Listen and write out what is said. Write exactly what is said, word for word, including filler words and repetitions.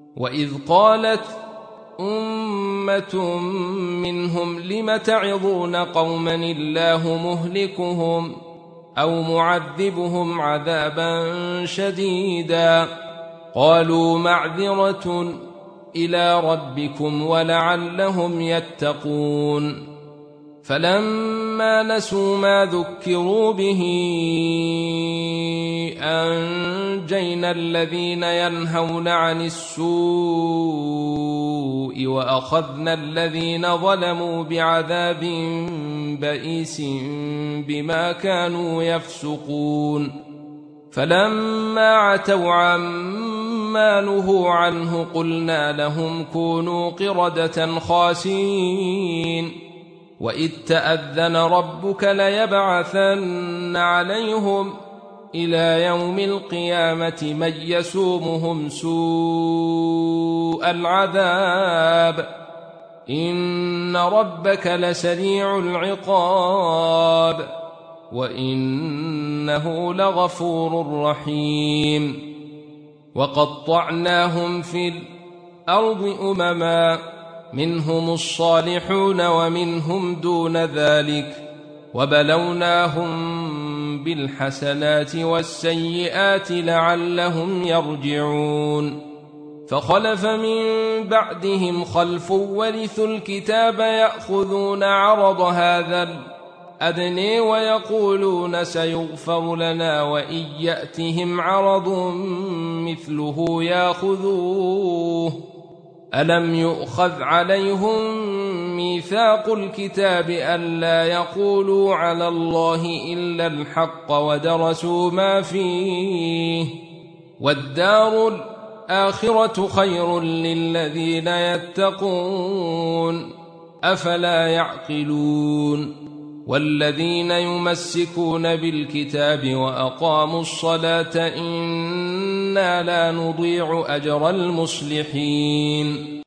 وإذ قالت أمة منهم لم تعظون قوما الله مهلكهم أو معذبهم عذابا شديدا قالوا معذرة إلى ربكم ولعلهم يتقون فلما نسوا ما ذكروا به أنجينا الذين ينهون عن السوء وأخذنا الذين ظلموا بعذاب بئيس بما كانوا يفسقون فلما عتوا عما نهوا عنه قلنا لهم كونوا قردة خاسئين وإذ تأذن ربك ليبعثن عليهم إلى يوم القيامة من يسومهم سوء العذاب إن ربك لسريع العقاب وإنه لغفور رحيم وقطعناهم في الأرض أمما منهم الصالحون ومنهم دون ذلك وبلوناهم بالحسنات والسيئات لعلهم يرجعون فخلف من بعدهم خلف ورثوا الكتاب يأخذون عرض هذا الأدنى ويقولون سيغفر لنا وإن يأتهم عرض مثله يأخذوه ألم يؤخذ عليهم ميثاق الكتاب ألا يقولوا على الله إلا الحق ودرسوا ما فيه والدار الآخرة خير للذين يتقون أفلا يعقلون والذين يمسكون بالكتاب وأقاموا الصلاة إنا لا نضيع أجر المصلحين